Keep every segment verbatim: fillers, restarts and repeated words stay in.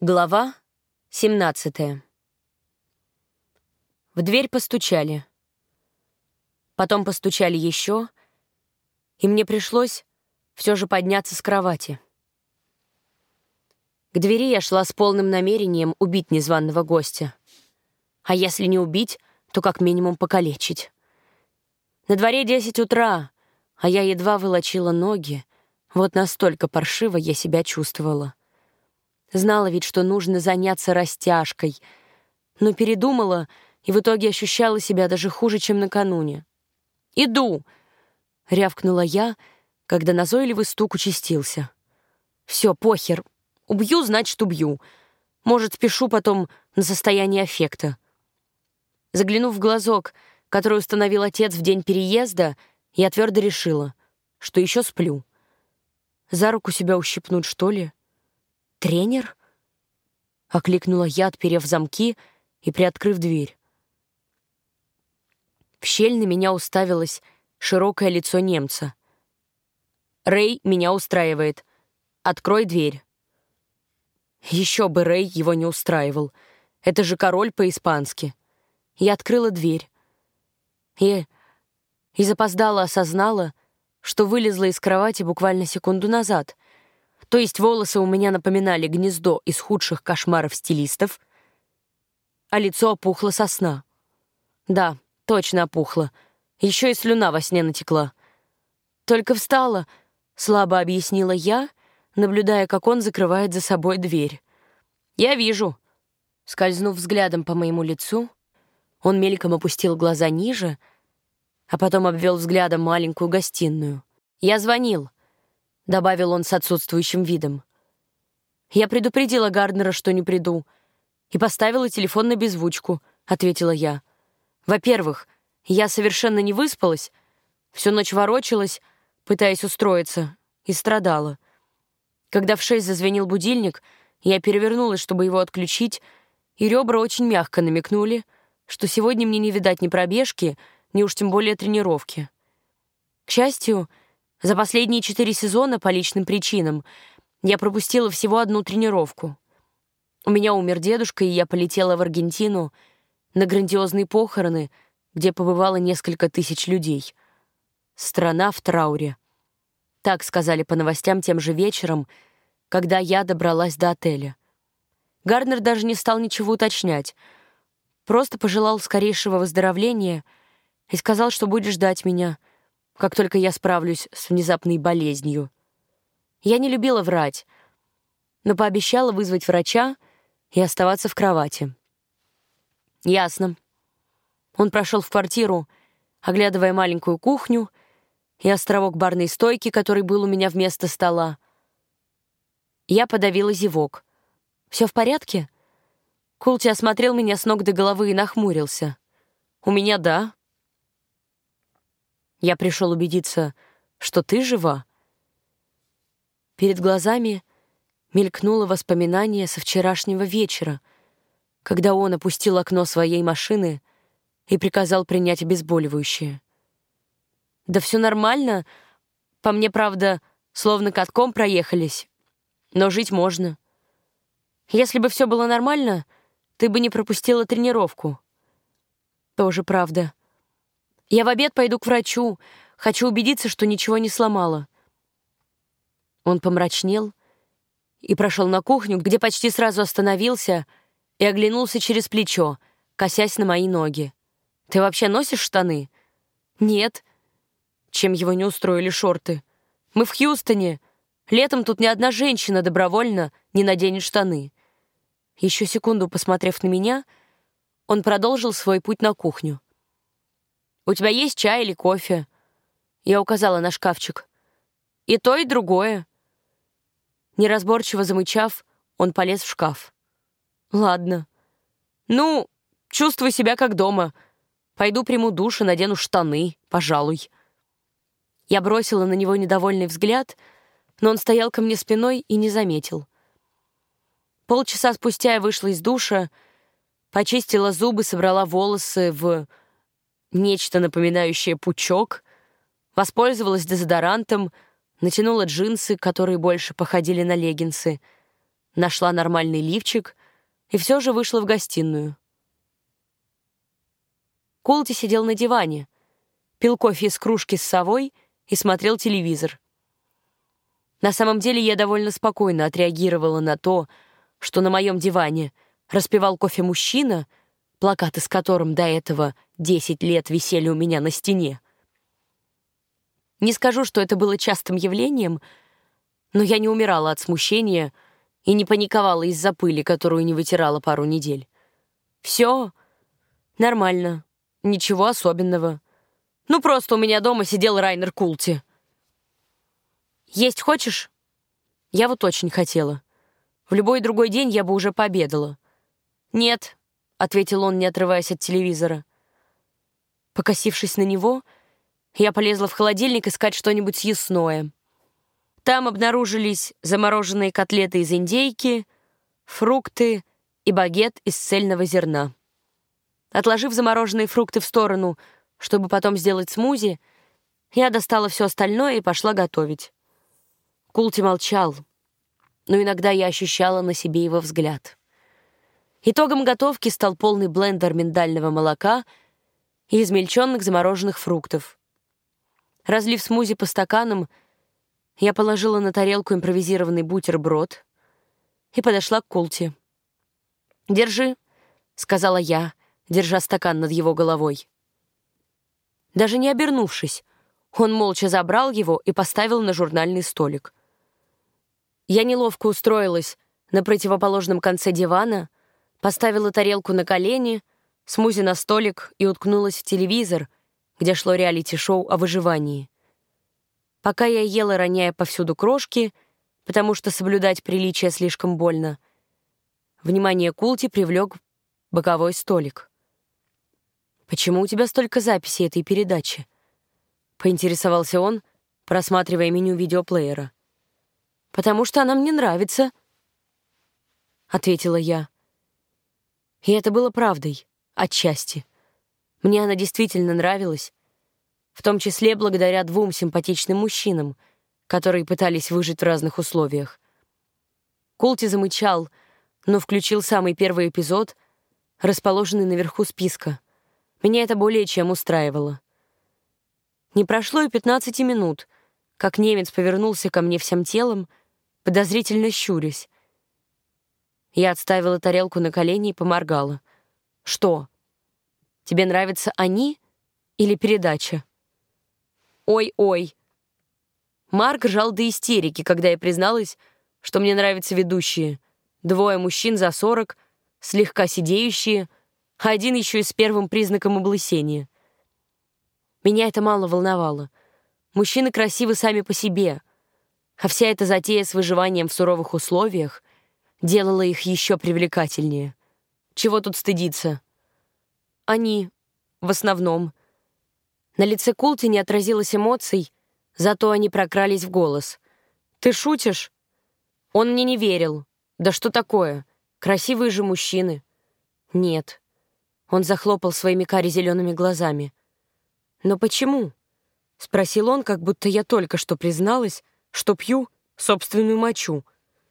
Глава семнадцатая. В дверь постучали. Потом постучали еще, и мне пришлось все же подняться с кровати. К двери я шла с полным намерением убить незваного гостя. А если не убить, то как минимум покалечить. На дворе десять утра, а я едва волочила ноги. Вот настолько паршиво я себя чувствовала. Знала ведь, что нужно заняться растяжкой, но передумала и в итоге ощущала себя даже хуже, чем накануне. «Иду!» — рявкнула я, когда назойливый стук участился. «Все, похер. Убью, значит, убью. Может, спешу потом на состояние аффекта». Заглянув в глазок, который установил отец в день переезда, я твердо решила, что еще сплю. За руку себя ущипнуть, что ли? «Тренер?» — окликнула я, отперев замки и приоткрыв дверь. В щель на меня уставилось широкое лицо немца. «Рэй меня устраивает. Открой дверь». Еще бы Рэй его не устраивал. Это же король по-испански. Я открыла дверь. И, и запоздала осознала, что вылезла из кровати буквально секунду назад. То есть волосы у меня напоминали гнездо из худших кошмаров стилистов, а лицо опухло со сна. Да, точно опухло. Еще и слюна во сне натекла. «Только встала», — слабо объяснила я, наблюдая, как он закрывает за собой дверь. «Я вижу». Скользнув взглядом по моему лицу, он мельком опустил глаза ниже, а потом обвел взглядом маленькую гостиную. «Я звонил», — добавил он с отсутствующим видом. «Я предупредила Гарднера, что не приду, и поставила телефон на беззвучку», — ответила я. «Во-первых, я совершенно не выспалась, всю ночь ворочалась, пытаясь устроиться, и страдала. Когда в шесть зазвенел будильник, я перевернулась, чтобы его отключить, и ребра очень мягко намекнули, что сегодня мне не видать ни пробежки, ни уж тем более тренировки. К счастью, за последние четыре сезона по личным причинам я пропустила всего одну тренировку. У меня умер дедушка, и я полетела в Аргентину на грандиозные похороны, где побывало несколько тысяч людей. Страна в трауре. Так сказали по новостям тем же вечером, когда я добралась до отеля. Гарднер даже не стал ничего уточнять, просто пожелал скорейшего выздоровления и сказал, что будет ждать меня, как только я справлюсь с внезапной болезнью. Я не любила врать, но пообещала вызвать врача и оставаться в кровати. Ясно. Он прошел в квартиру, оглядывая маленькую кухню и островок барной стойки, который был у меня вместо стола. Я подавила зевок. «Все в порядке?» Култи осмотрел меня с ног до головы и нахмурился. «У меня да». «Я пришел убедиться, что ты жива». Перед глазами мелькнуло воспоминание со вчерашнего вечера, когда он опустил окно своей машины и приказал принять обезболивающее. «Да все нормально. По мне, правда, словно катком проехались. Но жить можно. Если бы все было нормально, ты бы не пропустила тренировку». «Тоже правда. Я в обед пойду к врачу. Хочу убедиться, что ничего не сломала». Он помрачнел и прошел на кухню, где почти сразу остановился и оглянулся через плечо, косясь на мои ноги. «Ты вообще носишь штаны?» «Нет». Чем его не устроили шорты? «Мы в Хьюстоне. Летом тут ни одна женщина добровольно не наденет штаны». Еще секунду посмотрев на меня, он продолжил свой путь на кухню. «У тебя есть чай или кофе?» Я указала на шкафчик. «И то, и другое». Неразборчиво замычав, он полез в шкаф. «Ладно. Ну, чувствую себя как дома. Пойду приму душ и надену штаны, пожалуй». Я бросила на него недовольный взгляд, но он стоял ко мне спиной и не заметил. Полчаса спустя я вышла из душа, почистила зубы, собрала волосы в нечто напоминающее пучок, воспользовалась дезодорантом, натянула джинсы, которые больше походили на леггинсы, нашла нормальный лифчик и все же вышла в гостиную. Култи сидел на диване, пил кофе из кружки с совой и смотрел телевизор. На самом деле я довольно спокойно отреагировала на то, что на моем диване распивал кофе мужчина, плакаты с которым до этого десять лет висели у меня на стене. Не скажу, что это было частым явлением, но я не умирала от смущения и не паниковала из-за пыли, которую не вытирала пару недель. Все нормально, ничего особенного. Ну, просто у меня дома сидел Райнер Култи. «Есть хочешь?» Я вот очень хотела. В любой другой день я бы уже пообедала. «Нет», — ответил он, не отрываясь от телевизора. Покосившись на него, я полезла в холодильник искать что-нибудь съестное. Там обнаружились замороженные котлеты из индейки, фрукты и багет из цельного зерна. Отложив замороженные фрукты в сторону, чтобы потом сделать смузи, я достала все остальное и пошла готовить. Култи молчал, но иногда я ощущала на себе его взгляд. Итогом готовки стал полный блендер миндального молока и измельченных замороженных фруктов. Разлив смузи по стаканам, я положила на тарелку импровизированный бутерброд и подошла к Култи. «Держи», — сказала я, держа стакан над его головой. Даже не обернувшись, он молча забрал его и поставил на журнальный столик. Я неловко устроилась на противоположном конце дивана, поставила тарелку на колени, смузи на столик и уткнулась в телевизор, где шло реалити-шоу о выживании. Пока я ела, роняя повсюду крошки, потому что соблюдать приличие слишком больно, внимание Култи привлек боковой столик. «Почему у тебя столько записей этой передачи?» — поинтересовался он, просматривая меню видеоплеера. «Потому что она мне нравится», — ответила я. И это было правдой, отчасти. Мне она действительно нравилась, в том числе благодаря двум симпатичным мужчинам, которые пытались выжить в разных условиях. Култи замычал, но включил самый первый эпизод, расположенный наверху списка. Меня это более чем устраивало. Не прошло и пятнадцати минут, как немец повернулся ко мне всем телом, подозрительно щурясь. Я отставила тарелку на колени и поморгала. «Что? Тебе нравятся они или передача?» «Ой-ой». Марк ржал до истерики, когда я призналась, что мне нравятся ведущие. Двое мужчин за сорок, слегка сидеющие, а один еще и с первым признаком облысения. Меня это мало волновало. Мужчины красивы сами по себе, а вся эта затея с выживанием в суровых условиях делала их еще привлекательнее. Чего тут стыдиться? Они, в основном. На лице Култи не отразилось эмоций, зато они прокрались в голос. «Ты шутишь?» Он мне не верил. «Да что такое? Красивые же мужчины». «Нет». Он захлопал своими кари-зелеными глазами. «Но почему?» — спросил он, как будто я только что призналась, что пью собственную мочу.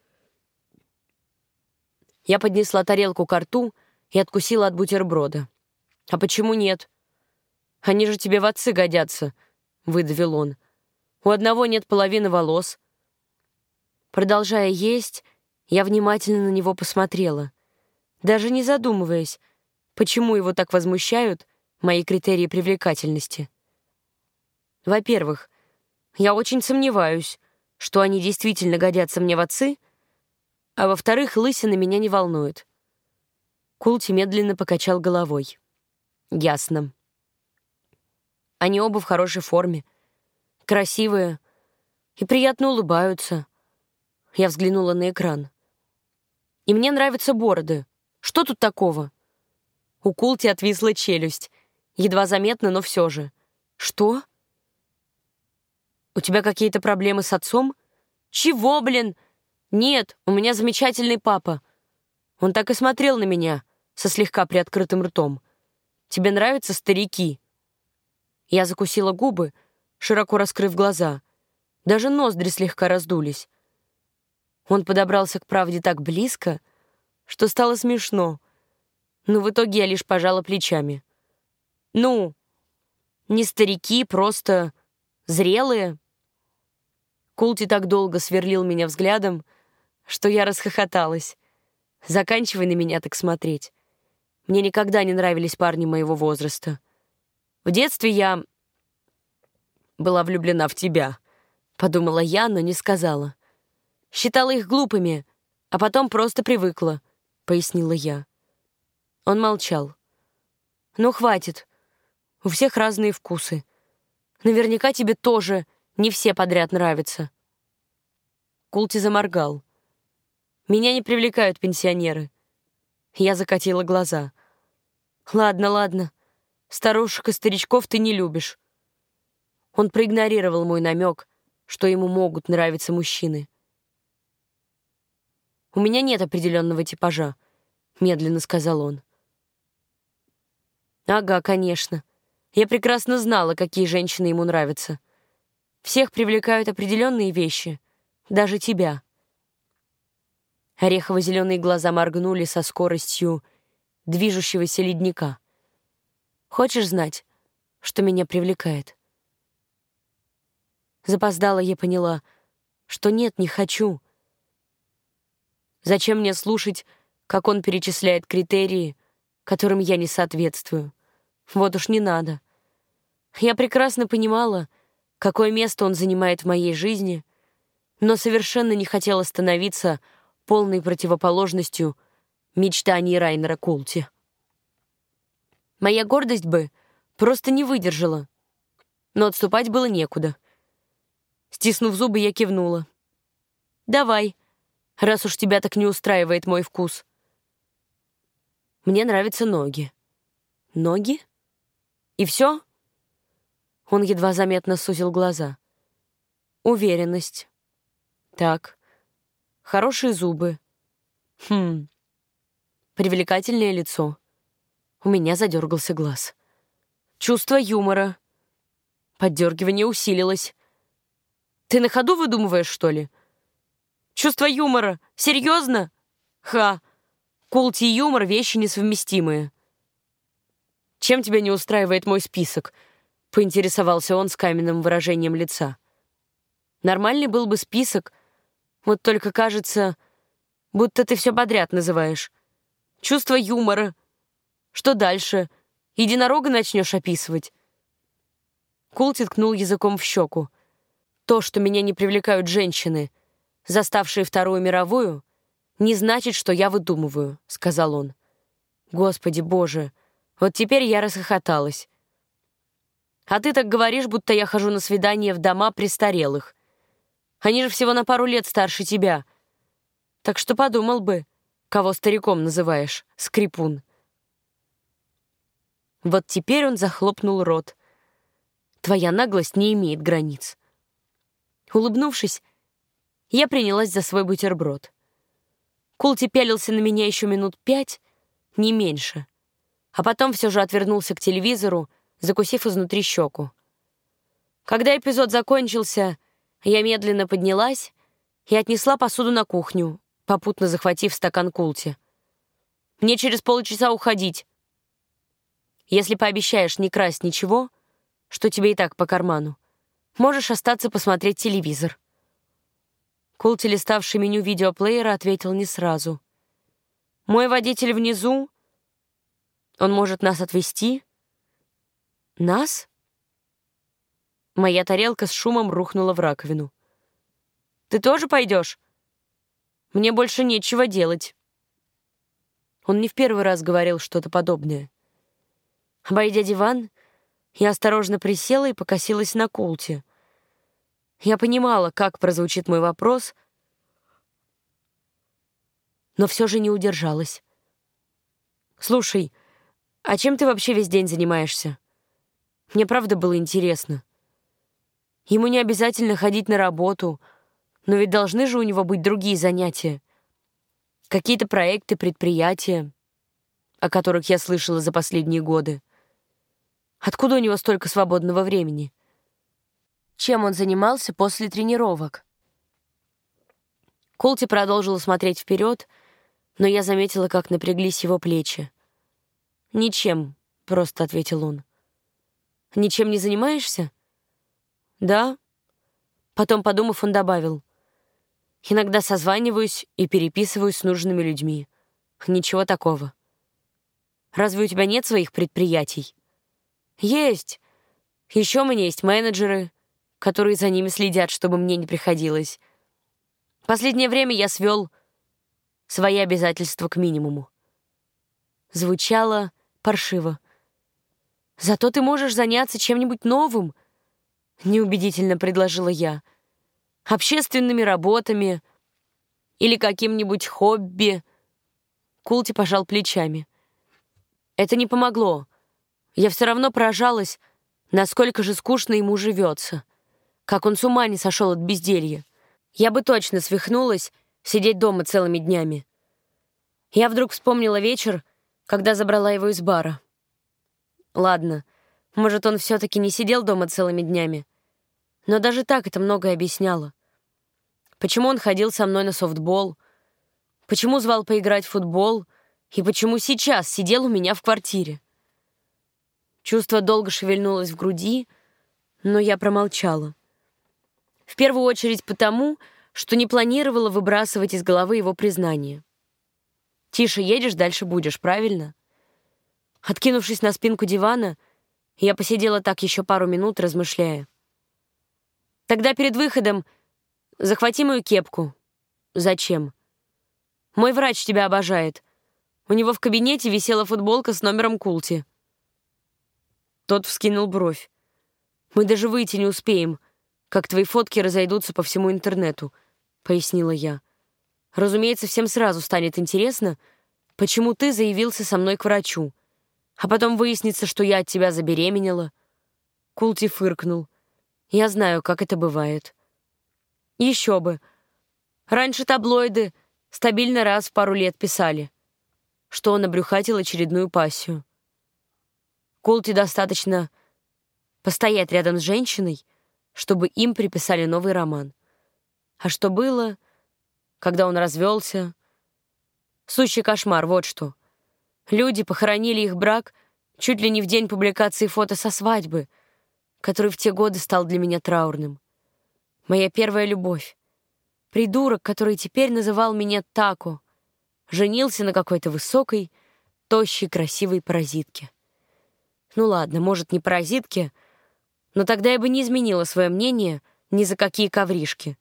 Я поднесла тарелку ко рту и откусила от бутерброда. «А почему нет?» «Они же тебе в отцы годятся», — выдавил он. «У одного нет половины волос». Продолжая есть, я внимательно на него посмотрела, даже не задумываясь, почему его так возмущают мои критерии привлекательности. Во-первых, я очень сомневаюсь, что они действительно годятся мне в отцы, а во-вторых, лысина меня не волнует. Култи медленно покачал головой. «Ясно. Они оба в хорошей форме, красивые и приятно улыбаются». Я взглянула на экран. «И мне нравятся бороды. Что тут такого?» У Култи отвисла челюсть. Едва заметно, но все же. «Что? У тебя какие-то проблемы с отцом?» «Чего, блин? Нет, у меня замечательный папа. Он так и смотрел на меня, со слегка приоткрытым ртом. Тебе нравятся старики?» Я закусила губы, широко раскрыв глаза. Даже ноздри слегка раздулись. Он подобрался к правде так близко, что стало смешно, но в итоге я лишь пожала плечами. «Ну, не старики, просто зрелые». Култи так долго сверлил меня взглядом, что я расхохоталась. «Заканчивай на меня так смотреть. Мне никогда не нравились парни моего возраста. В детстве я была влюблена в тебя», — подумала я, но не сказала. «Считала их глупыми, а потом просто привыкла», — пояснила я. Он молчал. «Ну, хватит. У всех разные вкусы. Наверняка тебе тоже не все подряд нравятся». Култи заморгал. «Меня не привлекают пенсионеры». Я закатила глаза. «Ладно, ладно. Старушек и старичков ты не любишь». Он проигнорировал мой намек, что ему могут нравиться мужчины. «У меня нет определенного типажа», — медленно сказал он. «Ага, конечно. Я прекрасно знала, какие женщины ему нравятся. Всех привлекают определенные вещи, даже тебя». Орехово-зеленые глаза моргнули со скоростью движущегося ледника. «Хочешь знать, что меня привлекает?» Запоздала я поняла, что нет, не хочу. Зачем мне слушать, как он перечисляет критерии, которым я не соответствую? Вот уж не надо. Я прекрасно понимала, какое место он занимает в моей жизни, но совершенно не хотела становиться полной противоположностью мечтаний Райнера Култи. Моя гордость бы просто не выдержала, но отступать было некуда. Стиснув зубы, я кивнула. «Давай, раз уж тебя так не устраивает мой вкус». «Мне нравятся ноги». «Ноги? И все?» Он едва заметно сузил глаза. «Уверенность. Так. Хорошие зубы. Хм. Привлекательное лицо». У меня задергался глаз. «Чувство юмора». Поддергивание усилилось. «Ты на ходу выдумываешь, что ли?» «Чувство юмора? Серьезно?» «Ха! Култи и юмор — вещи несовместимые». «Чем тебя не устраивает мой список?» — поинтересовался он с каменным выражением лица. «Нормальный был бы список, вот только кажется, будто ты все подряд называешь. Чувство юмора. Что дальше? Единорога начнешь описывать?» Култи ткнул языком в щеку. «То, что меня не привлекают женщины, заставшие Вторую мировую, не значит, что я выдумываю», — сказал он. «Господи Боже, вот теперь я расхохоталась. А ты так говоришь, будто я хожу на свидания в дома престарелых. Они же всего на пару лет старше тебя. Так что подумал бы, кого стариком называешь, скрипун». Вот теперь он захлопнул рот. «Твоя наглость не имеет границ». Улыбнувшись, я принялась за свой бутерброд. Култи пялился на меня еще минут пять, не меньше, а потом все же отвернулся к телевизору, закусив изнутри щеку. Когда эпизод закончился, я медленно поднялась и отнесла посуду на кухню, попутно захватив стакан Култи. «Мне через полчаса уходить. Если пообещаешь не красть ничего, что тебе и так по карману, можешь остаться посмотреть телевизор». Култи, листавший меню видеоплеера, ответил не сразу. «Мой водитель внизу. Он может нас отвезти». «Нас?» Моя тарелка с шумом рухнула в раковину. «Ты тоже пойдешь? Мне больше нечего делать». Он не в первый раз говорил что-то подобное. Обойдя диван, я осторожно присела и покосилась на Култи. Я понимала, как прозвучит мой вопрос, но все же не удержалась. «Слушай, а чем ты вообще весь день занимаешься? Мне правда было интересно. Ему не обязательно ходить на работу, но ведь должны же у него быть другие занятия. Какие-то проекты, предприятия, о которых я слышала за последние годы. Откуда у него столько свободного времени? Чем он занимался после тренировок?» Колти продолжил смотреть вперед, но я заметила, как напряглись его плечи. «Ничем», — просто ответил он. «Ничем не занимаешься?» «Да». Потом, подумав, он добавил. «Иногда созваниваюсь и переписываюсь с нужными людьми. Ничего такого». «Разве у тебя нет своих предприятий?» «Есть. Еще у меня есть менеджеры, которые за ними следят, чтобы мне не приходилось. Последнее время я свел свои обязательства к минимуму». Звучало паршиво. «Зато ты можешь заняться чем-нибудь новым», — неубедительно предложила я. «Общественными работами или каким-нибудь хобби». Култи пожал плечами. Это не помогло. Я все равно поражалась, насколько же скучно ему живется. Как он с ума не сошел от безделья. Я бы точно свихнулась сидеть дома целыми днями. Я вдруг вспомнила вечер, когда забрала его из бара. Ладно, может, он все-таки не сидел дома целыми днями. Но даже так это многое объясняло. Почему он ходил со мной на софтбол, почему звал поиграть в футбол и почему сейчас сидел у меня в квартире. Чувство долго шевельнулось в груди, но я промолчала. В первую очередь потому, что не планировала выбрасывать из головы его признание. «Тише едешь, дальше будешь, правильно?» Откинувшись на спинку дивана, я посидела так еще пару минут, размышляя. «Тогда перед выходом захвати мою кепку». «Зачем?» «Мой врач тебя обожает. У него в кабинете висела футболка с номером Култи». Тот вскинул бровь. «Мы даже выйти не успеем, как твои фотки разойдутся по всему интернету», — пояснила я. «Разумеется, всем сразу станет интересно, почему ты заявился со мной к врачу, а потом выяснится, что я от тебя забеременела». Култи фыркнул. «Я знаю, как это бывает». «Еще бы. Раньше таблоиды стабильно раз в пару лет писали, что он обрюхатил очередную пассию. Култи достаточно постоять рядом с женщиной, чтобы им приписали новый роман. А что было, когда он развелся? Сущий кошмар, вот что. Люди похоронили их брак чуть ли не в день публикации фото со свадьбы, который в те годы стал для меня траурным. Моя первая любовь. Придурок, который теперь называл меня Тако, женился на какой-то высокой, тощей, красивой паразитке. Ну ладно, может, не паразитке, но тогда я бы не изменила свое мнение ни за какие ковришки.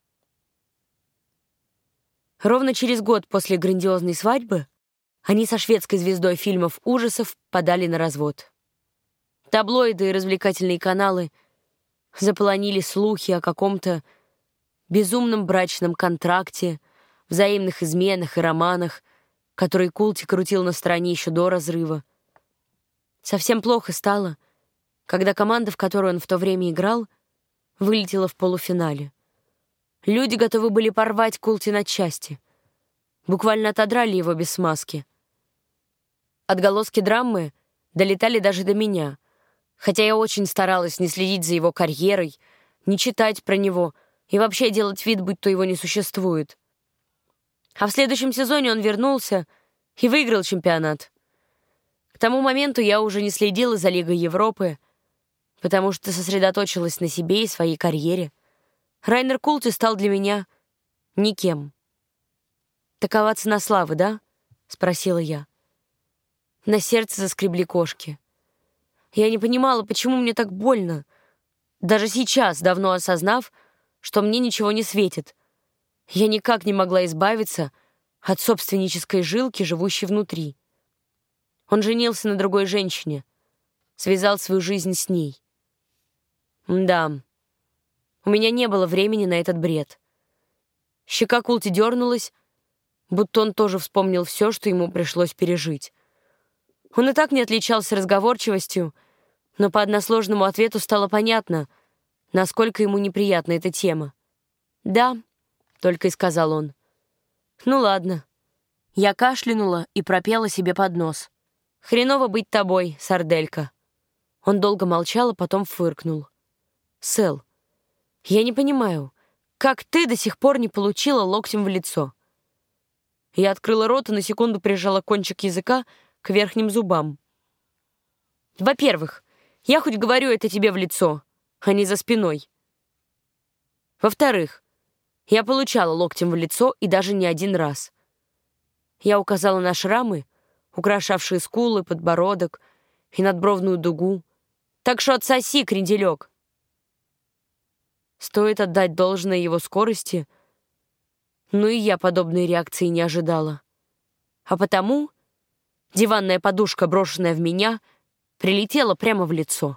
Ровно через год после грандиозной свадьбы они со шведской звездой фильмов ужасов подали на развод. Таблоиды и развлекательные каналы заполонили слухи о каком-то безумном брачном контракте, взаимных изменах и романах, которые Култи крутил на стороне еще до разрыва. Совсем плохо стало, когда команда, в которую он в то время играл, вылетела в полуфинале. Люди готовы были порвать Култи на части. Буквально отодрали его без смазки. Отголоски драмы долетали даже до меня, хотя я очень старалась не следить за его карьерой, не читать про него и вообще делать вид, будто его не существует. А в следующем сезоне он вернулся и выиграл чемпионат. К тому моменту я уже не следила за Лигой Европы, потому что сосредоточилась на себе и своей карьере. Райнер Култи стал для меня никем. «Такова цена славы, да?» — спросила я. На сердце заскребли кошки. Я не понимала, почему мне так больно, даже сейчас, давно осознав, что мне ничего не светит. Я никак не могла избавиться от собственнической жилки, живущей внутри. Он женился на другой женщине, связал свою жизнь с ней. Да, у меня не было времени на этот бред. Щека Култи дернулась, будто он тоже вспомнил все, что ему пришлось пережить. Он и так не отличался разговорчивостью, но по односложному ответу стало понятно, насколько ему неприятна эта тема. «Да», — только и сказал он. «Ну ладно». Я кашлянула и пропела себе под нос. «Хреново быть тобой, сарделька». Он долго молчал, а потом фыркнул. «Сэл, я не понимаю, как ты до сих пор не получила локтем в лицо?» Я открыла рот и на секунду прижала кончик языка к верхним зубам. «Во-первых, я хоть говорю это тебе в лицо, а не за спиной. Во-вторых, я получала локтем в лицо и даже не один раз». Я указала на шрамы, украшавшие скулы, подбородок и надбровную дугу. «Так что отсоси, кренделек!» Стоит отдать должное его скорости, но и я подобной реакции не ожидала. А потому диванная подушка, брошенная в меня, прилетела прямо в лицо.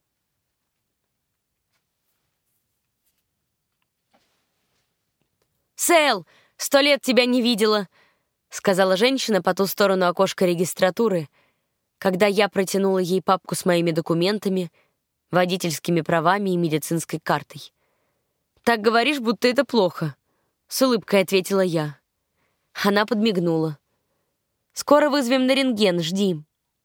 «Сэл, сто лет тебя не видела!» — сказала женщина по ту сторону окошка регистратуры, когда я протянула ей папку с моими документами, водительскими правами и медицинской картой. «Так говоришь, будто это плохо», — с улыбкой ответила я. Она подмигнула. «Скоро вызовем на рентген, жди».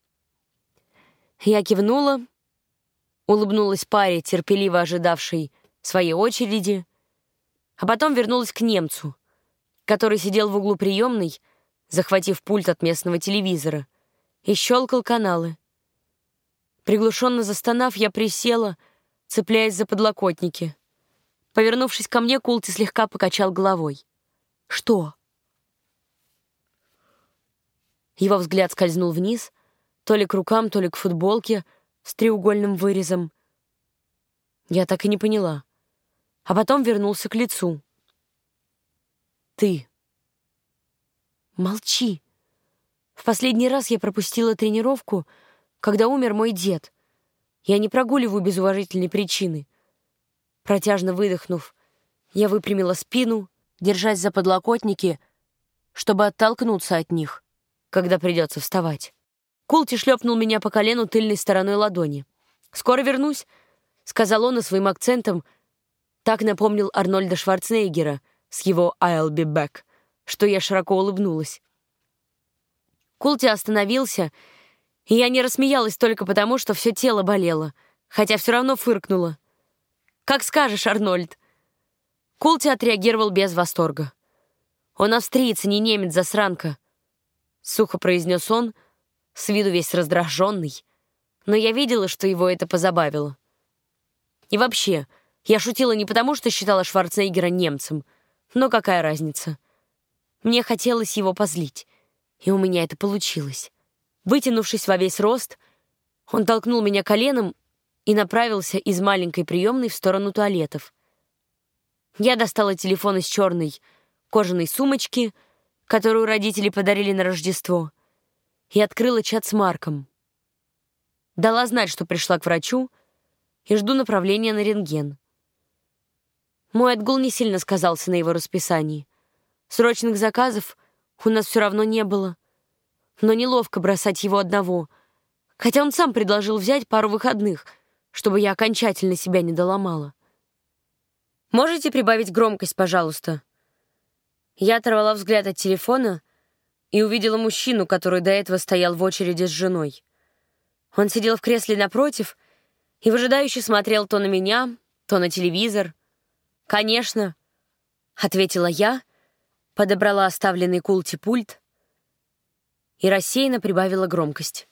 Я кивнула, улыбнулась паре, терпеливо ожидавшей своей очереди, а потом вернулась к немцу, который сидел в углу приемной, захватив пульт от местного телевизора, и щелкал каналы. Приглушенно застонав, я присела, цепляясь за подлокотники. Повернувшись ко мне, Култи слегка покачал головой. «Что?» Его взгляд скользнул вниз, то ли к рукам, то ли к футболке с треугольным вырезом. Я так и не поняла. А потом вернулся к лицу. «Ты». «Молчи. В последний раз я пропустила тренировку, когда умер мой дед. Я не прогуливаю без уважительной причины». Протяжно выдохнув, я выпрямила спину, держась за подлокотники, чтобы оттолкнуться от них, когда придется вставать. Култи шлепнул меня по колену тыльной стороной ладони. «Скоро вернусь», — сказал он и своим акцентом так напомнил Арнольда Шварценеггера с его «I'll be back», что я широко улыбнулась. Култи остановился, и я не рассмеялась только потому, что все тело болело, хотя все равно фыркнула. «Как скажешь, Арнольд». Култи отреагировал без восторга. «Он австриец, не немец, засранка», — сухо произнес он, с виду весь раздраженный, но я видела, что его это позабавило. И вообще, я шутила не потому, что считала Шварценеггера немцем, но какая разница. Мне хотелось его позлить, и у меня это получилось. Вытянувшись во весь рост, он толкнул меня коленом и направился из маленькой приемной в сторону туалетов. Я достала телефон из черной кожаной сумочки, которую родители подарили на Рождество, и открыла чат с Марком. Дала знать, что пришла к врачу и жду направления на рентген. Мой отгул не сильно сказался на его расписании. Срочных заказов у нас все равно не было, но неловко бросать его одного, хотя он сам предложил взять пару выходных, чтобы я окончательно себя не доломала. «Можете прибавить громкость, пожалуйста?» Я оторвала взгляд от телефона и увидела мужчину, который до этого стоял в очереди с женой. Он сидел в кресле напротив и выжидающе смотрел то на меня, то на телевизор. «Конечно», — ответила я, подобрала оставленный Култи пульт и рассеянно прибавила громкость.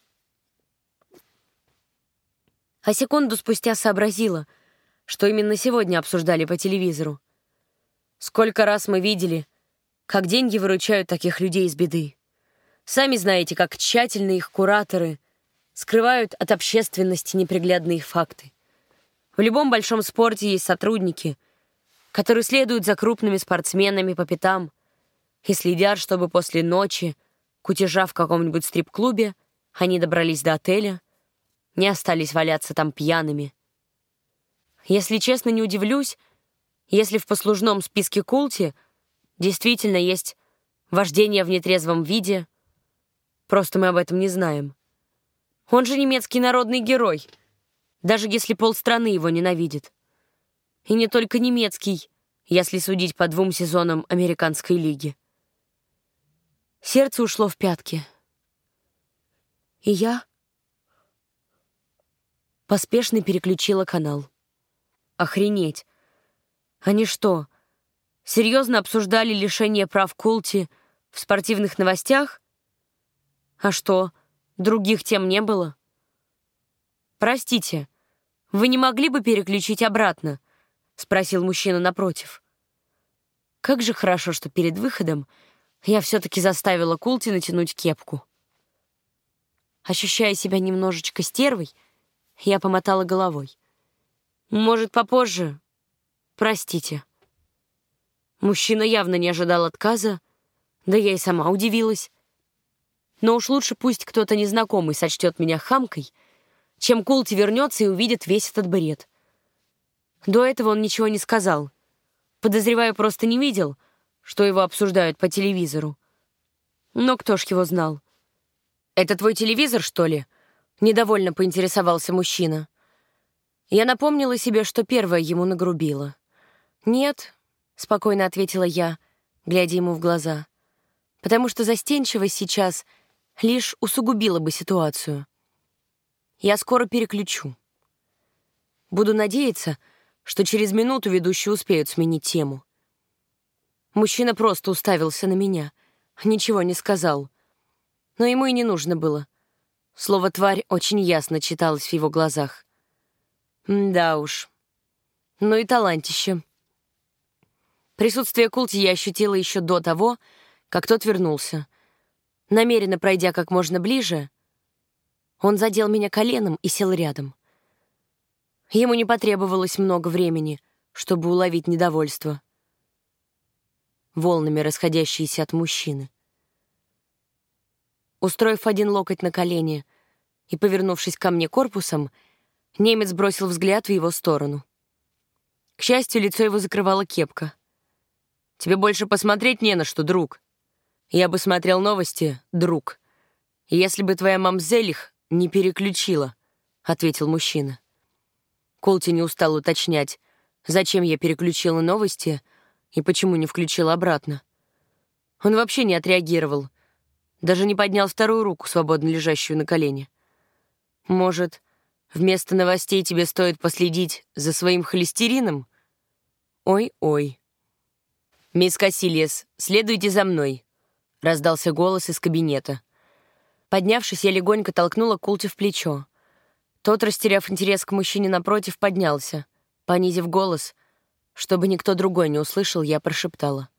А секунду спустя сообразила, что именно сегодня обсуждали по телевизору. Сколько раз мы видели, как деньги выручают таких людей из беды. Сами знаете, как тщательно их кураторы скрывают от общественности неприглядные факты. В любом большом спорте есть сотрудники, которые следуют за крупными спортсменами по пятам и следят, чтобы после ночи, кутежа в каком-нибудь стрип-клубе, они добрались до отеля, не остались валяться там пьяными. Если честно, не удивлюсь, если в послужном списке Култи действительно есть вождение в нетрезвом виде, просто мы об этом не знаем. Он же немецкий народный герой, даже если полстраны его ненавидит. И не только немецкий, если судить по двум сезонам американской лиги. Сердце ушло в пятки. И я поспешно переключила канал. Охренеть! Они что, Серьезно обсуждали лишение прав Култи в спортивных новостях? А что, других тем не было? «Простите, вы не могли бы переключить обратно?» — спросил мужчина напротив. Как же хорошо, что перед выходом я все-таки заставила Култи натянуть кепку. Ощущая себя немножечко стервой, я помотала головой. «Может, попозже? Простите». Мужчина явно не ожидал отказа, да я и сама удивилась. Но уж лучше пусть кто-то незнакомый сочтет меня хамкой, чем Култи вернется и увидит весь этот бред. До этого он ничего не сказал. Подозреваю, просто не видел, что его обсуждают по телевизору. Но кто ж его знал? «Это твой телевизор, что ли?» — недовольно поинтересовался мужчина. Я напомнила себе, что первая ему нагрубила. «Нет», — спокойно ответила я, глядя ему в глаза, потому что застенчивость сейчас лишь усугубила бы ситуацию. Я скоро переключу. Буду надеяться, что через минуту ведущие успеют сменить тему. Мужчина просто уставился на меня, ничего не сказал. Но ему и не нужно было. Слово «тварь» очень ясно читалось в его глазах. Да уж. Ну и талантище. Присутствие Култи я ощутила еще до того, как тот вернулся. Намеренно пройдя как можно ближе, он задел меня коленом и сел рядом. Ему не потребовалось много времени, чтобы уловить недовольство, волнами расходящиеся от мужчины. Устроив один локоть на колени и повернувшись ко мне корпусом, немец бросил взгляд в его сторону. К счастью, лицо его закрывала кепка. «Тебе больше посмотреть не на что, друг. Я бы смотрел новости, друг, если бы твоя мамзель их не переключила», — ответил мужчина. Култи не устал уточнять, зачем я переключила новости и почему не включила обратно. Он вообще не отреагировал, даже не поднял вторую руку, свободно лежащую на колене. «Может, вместо новостей тебе стоит последить за своим холестерином? Ой-ой». «Мисс Кассильес, следуйте за мной», — раздался голос из кабинета. Поднявшись, я легонько толкнула Култи в плечо. Тот, растеряв интерес к мужчине напротив, поднялся. Понизив голос, чтобы никто другой не услышал, я прошептала: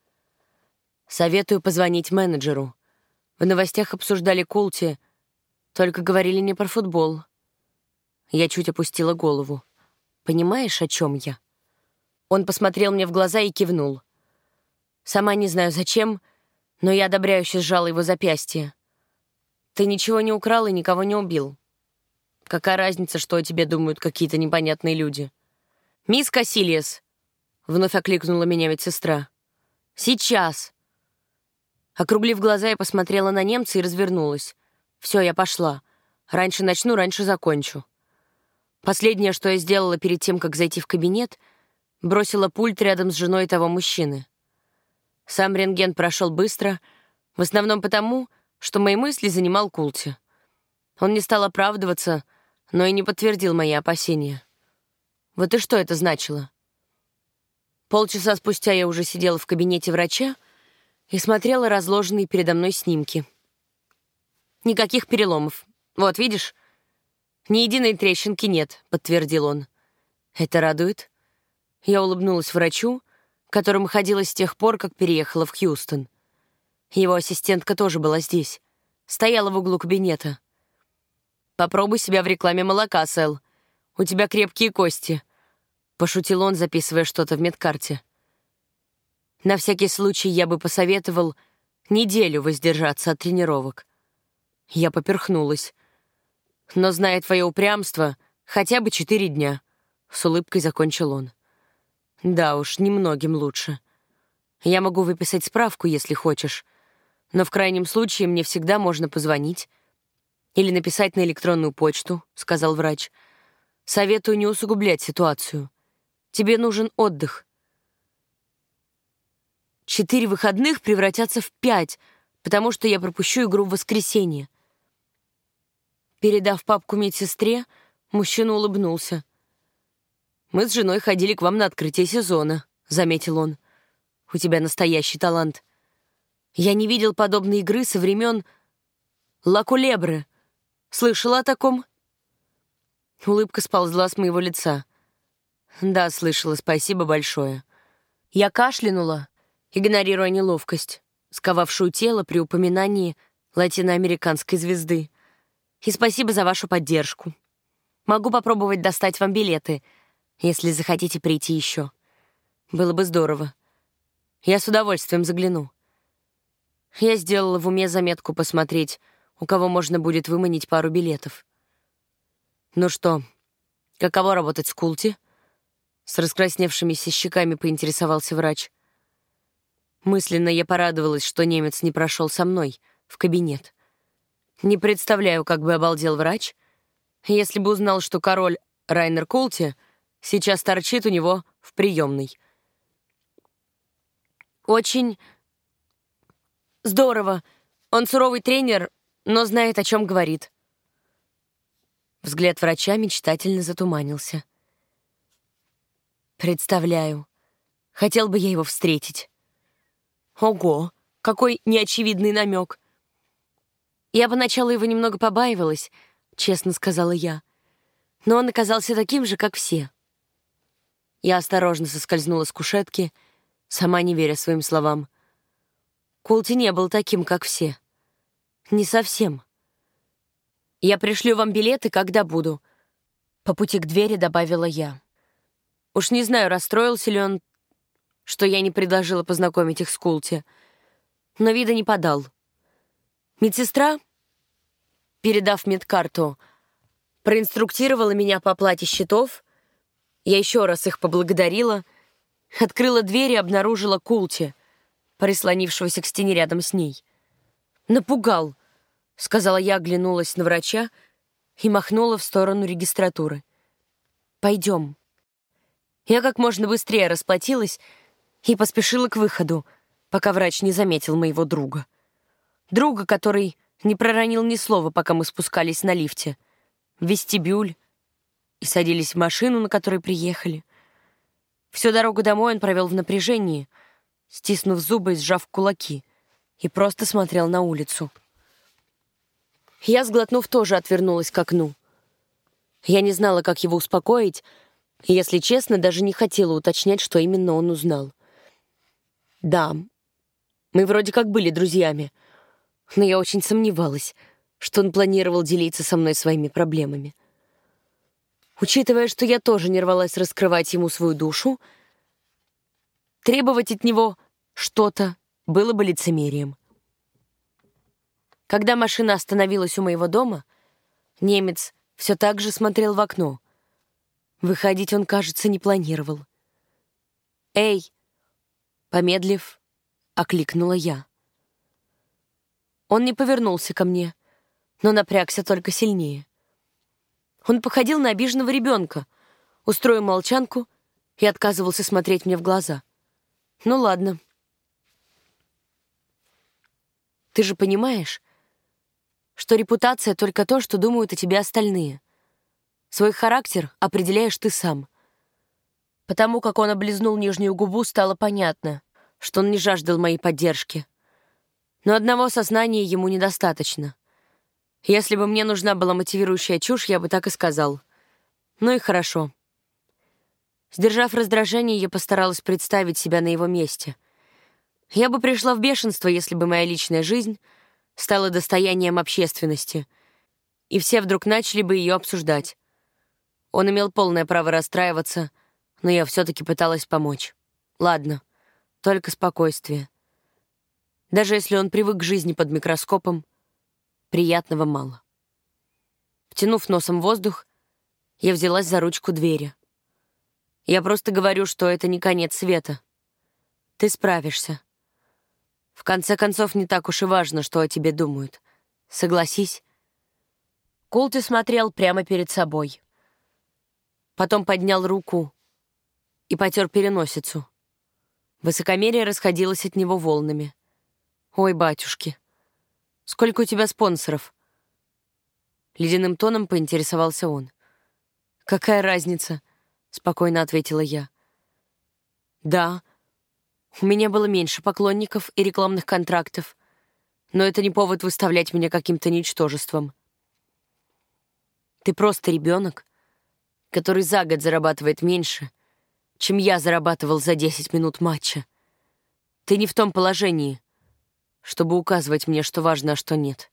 «Советую позвонить менеджеру. В новостях обсуждали Култи, только говорили не про футбол». Я чуть опустила голову. «Понимаешь, о чем я?» Он посмотрел мне в глаза и кивнул. Сама не знаю зачем, но я одобряюще сжала его запястье. «Ты ничего не украл и никого не убил. Какая разница, что о тебе думают какие-то непонятные люди?» «Мисс Кассильес!» — вновь окликнула меня медсестра. «Сейчас!» Округлив глаза, я посмотрела на немца и развернулась. «Все, я пошла. Раньше начну, раньше закончу». Последнее, что я сделала перед тем, как зайти в кабинет, бросила пульт рядом с женой того мужчины. Сам рентген прошел быстро, в основном потому, что мои мысли занимал Култи. Он не стал оправдываться, но и не подтвердил мои опасения. Вот и что это значило? Полчаса спустя я уже сидела в кабинете врача и смотрела разложенные передо мной снимки. «Никаких переломов. Вот, видишь? Ни единой трещинки нет», — подтвердил он. «Это радует». Я улыбнулась врачу, к которому ходила с тех пор, как переехала в Хьюстон. Его ассистентка тоже была здесь, стояла в углу кабинета. «Попробуй себя в рекламе молока, Сэл. У тебя крепкие кости», — пошутил он, записывая что-то в медкарте. На всякий случай я бы посоветовал неделю воздержаться от тренировок. Я поперхнулась. «Но, зная твое упрямство, хотя бы четыре дня», — с улыбкой закончил он. «Да уж, немногим лучше. Я могу выписать справку, если хочешь, но в крайнем случае мне всегда можно позвонить или написать на электронную почту», — сказал врач. «Советую не усугублять ситуацию. Тебе нужен отдых». Четыре выходных превратятся в пять, потому что я пропущу игру в воскресенье. Передав папку медсестре, мужчина улыбнулся. «Мы с женой ходили к вам на открытие сезона», — заметил он. У тебя настоящий талант. Я не видел подобной игры со времен Ла Кулебры. Слышала о таком?» Улыбка сползла с моего лица. «Да, слышала, спасибо большое». Я кашлянула, игнорируя неловкость, сковавшую тело при упоминании латиноамериканской звезды. «И спасибо за вашу поддержку. Могу попробовать достать вам билеты, если захотите прийти еще. Было бы здорово. Я с удовольствием загляну». Я сделала в уме заметку посмотреть, у кого можно будет выманить пару билетов. «Ну что, каково работать с Култи?» С раскрасневшимися щеками поинтересовался врач. Мысленно я порадовалась, что немец не прошел со мной в кабинет. Не представляю, как бы обалдел врач, если бы узнал, что король Райнер Култи сейчас торчит у него в приемной. «Очень здорово. Он суровый тренер, но знает, о чем говорит». Взгляд врача мечтательно затуманился. «Представляю. Хотел бы я его встретить». «Ого, какой неочевидный намек». «Я поначалу его немного побаивалась», — честно сказала я. «Но он оказался таким же, как все». Я осторожно соскользнула с кушетки, сама не веря своим словам. Култи не был таким, как все. Не совсем. «Я пришлю вам билеты, когда буду», — по пути к двери добавила я. Уж не знаю, расстроился ли он, что я не предложила познакомить их с Култи, но вида не подал. Медсестра, передав медкарту, проинструктировала меня по оплате счетов. Я еще раз их поблагодарила, открыла дверь и обнаружила Култи, прислонившегося к стене рядом с ней. «Напугал», — сказала я, оглянулась на врача и махнула в сторону регистратуры. «Пойдем». Я как можно быстрее расплатилась и поспешила к выходу, пока врач не заметил моего друга. Друга, который не проронил ни слова, пока мы спускались на лифте, в вестибюль и садились в машину, на которой приехали. Всю дорогу домой он провел в напряжении, стиснув зубы и сжав кулаки, и просто смотрел на улицу. Я, сглотнув, тоже отвернулась к окну. Я не знала, как его успокоить, и, если честно, даже не хотела уточнять, что именно он узнал. Да, мы вроде как были друзьями, но я очень сомневалась, что он планировал делиться со мной своими проблемами. Учитывая, что я тоже не рвалась раскрывать ему свою душу, требовать от него что-то было бы лицемерием. Когда машина остановилась у моего дома, немец все так же смотрел в окно. Выходить он, кажется, не планировал. «Эй!» — помедлив, окликнула я. Он не повернулся ко мне, но напрягся только сильнее. Он походил на обиженного ребенка, устроил молчанку и отказывался смотреть мне в глаза. «Ну ладно. Ты же понимаешь, что репутация — только то, что думают о тебе остальные. Свой характер определяешь ты сам». Потому как он облизнул нижнюю губу, стало понятно, что он не жаждал моей поддержки. Но одного сознания ему недостаточно. Если бы мне нужна была мотивирующая чушь, я бы так и сказал. Ну и хорошо. Сдержав раздражение, я постаралась представить себя на его месте. Я бы пришла в бешенство, если бы моя личная жизнь стала достоянием общественности, и все вдруг начали бы ее обсуждать. Он имел полное право расстраиваться, но я все-таки пыталась помочь. Ладно, только спокойствие. Даже если он привык к жизни под микроскопом, приятного мало. Втянув носом воздух, я взялась за ручку двери. Я просто говорю, что это не конец света. Ты справишься. В конце концов, не так уж и важно, что о тебе думают. Согласись. Култи смотрел прямо перед собой. Потом поднял руку и потер переносицу. Высокомерие расходилось от него волнами. «Ой, батюшки, сколько у тебя спонсоров?» Ледяным тоном поинтересовался он. «Какая разница?» — спокойно ответила я. «Да, У меня было меньше поклонников и рекламных контрактов, но это не повод выставлять меня каким-то ничтожеством. Ты просто ребенок, который за год зарабатывает меньше, чем я зарабатывал за десять минут матча. Ты не в том положении, чтобы указывать мне, что важно, а что нет.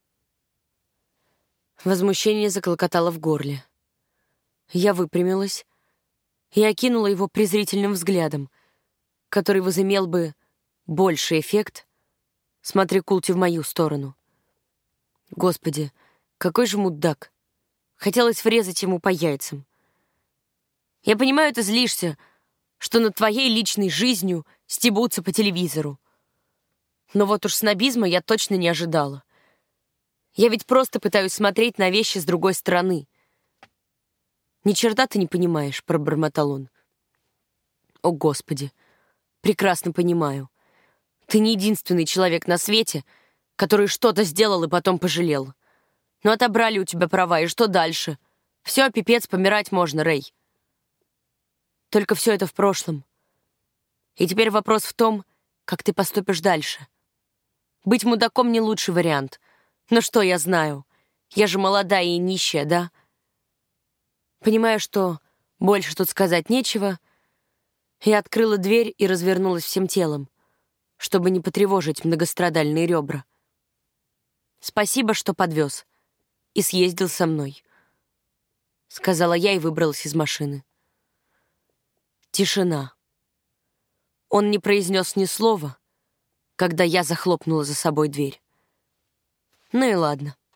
Возмущение заклокотало в горле. Я выпрямилась и окинула его презрительным взглядом, который возымел бы больший эффект, смотри Култи в мою сторону. Господи, какой же мудак. Хотелось врезать ему по яйцам. Я понимаю, ты злишься, что над твоей личной жизнью стебутся по телевизору. Но вот уж снобизма я точно не ожидала. Я ведь просто пытаюсь смотреть на вещи с другой стороны. «Ни черта ты не понимаешь», — пробормотал он. «О, Господи, прекрасно понимаю. Ты не единственный человек на свете, который что-то сделал и потом пожалел. Но отобрали у тебя права, и что дальше? Все, пипец, помирать можно, Рэй. Только все это в прошлом. И теперь вопрос в том, как ты поступишь дальше. Быть мудаком не лучший вариант. Но что я знаю? Я же молодая и нищая, да?» Понимая, что больше тут сказать нечего, я открыла дверь и развернулась всем телом, чтобы не потревожить многострадальные ребра. «Спасибо, что подвез и съездил со мной», — сказала я и выбралась из машины. Тишина. Он не произнес ни слова, когда я захлопнула за собой дверь. Ну и ладно.